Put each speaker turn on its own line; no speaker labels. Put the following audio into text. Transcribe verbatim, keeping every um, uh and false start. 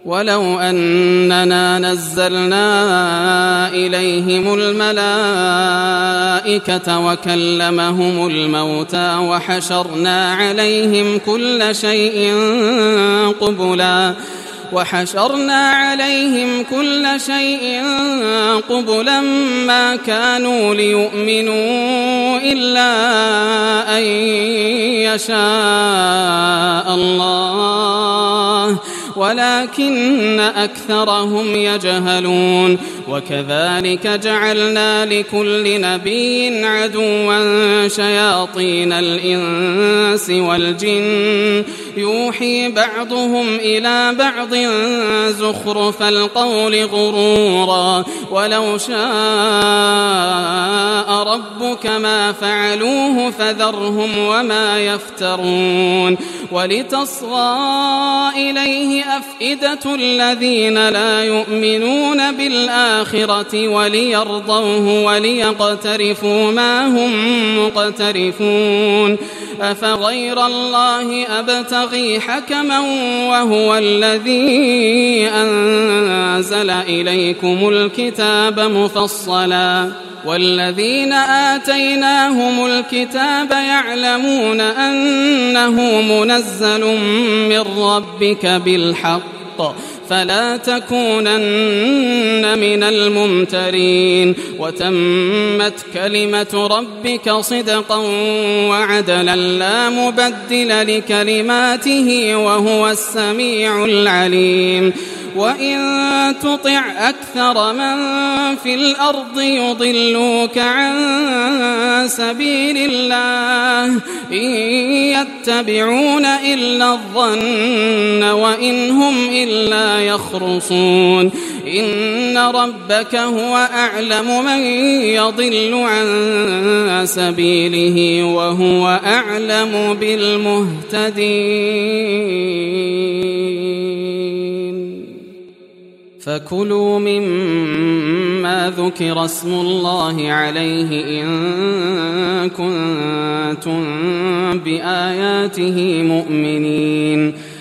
ولو أننا نزلنا إليهم الملائكة وكلمهم الموتى وحشرنا عليهم كل شيء قبلا وحشرنا عليهم كل شيء قبلا ما كانوا ليؤمنوا إلا أن يشاء الله ولكن أكثرهم يجهلون. وكذلك جعلنا لكل نبي عدوا شياطين الإنس والجن يوحي بعضهم إلى بعض زخرف القول غرورا ولو شاء ربك ما فعلوه فذرهم وما يفترون. ولتصغى إليه أفئدة الذين لا يؤمنون بالآخرة وليرضوه وليقترفوا ما هم مقترفون. أفغير الله أبتغي حكما وهو الذي أنزل إليكم الكتاب مفصلا والذين آتيناهم الكتاب يعلمون أنه منزل من ربك بالحق فلا تكونن من الممترين. وتمت كلمة ربك صدقا وعدلا لا مبدل لكلماته وهو السميع العليم. وإن تطع أكثر من في الأرض يضلوك عن سبيل الله إن يتبعون إلا الظن وإن هم إلا يخرصون. إن ربك هو أعلم من يضل عن سبيله وهو أعلم بالمهتدين. فكلوا مما ذكر اسم الله عليه إن كنتم بآياته مؤمنين.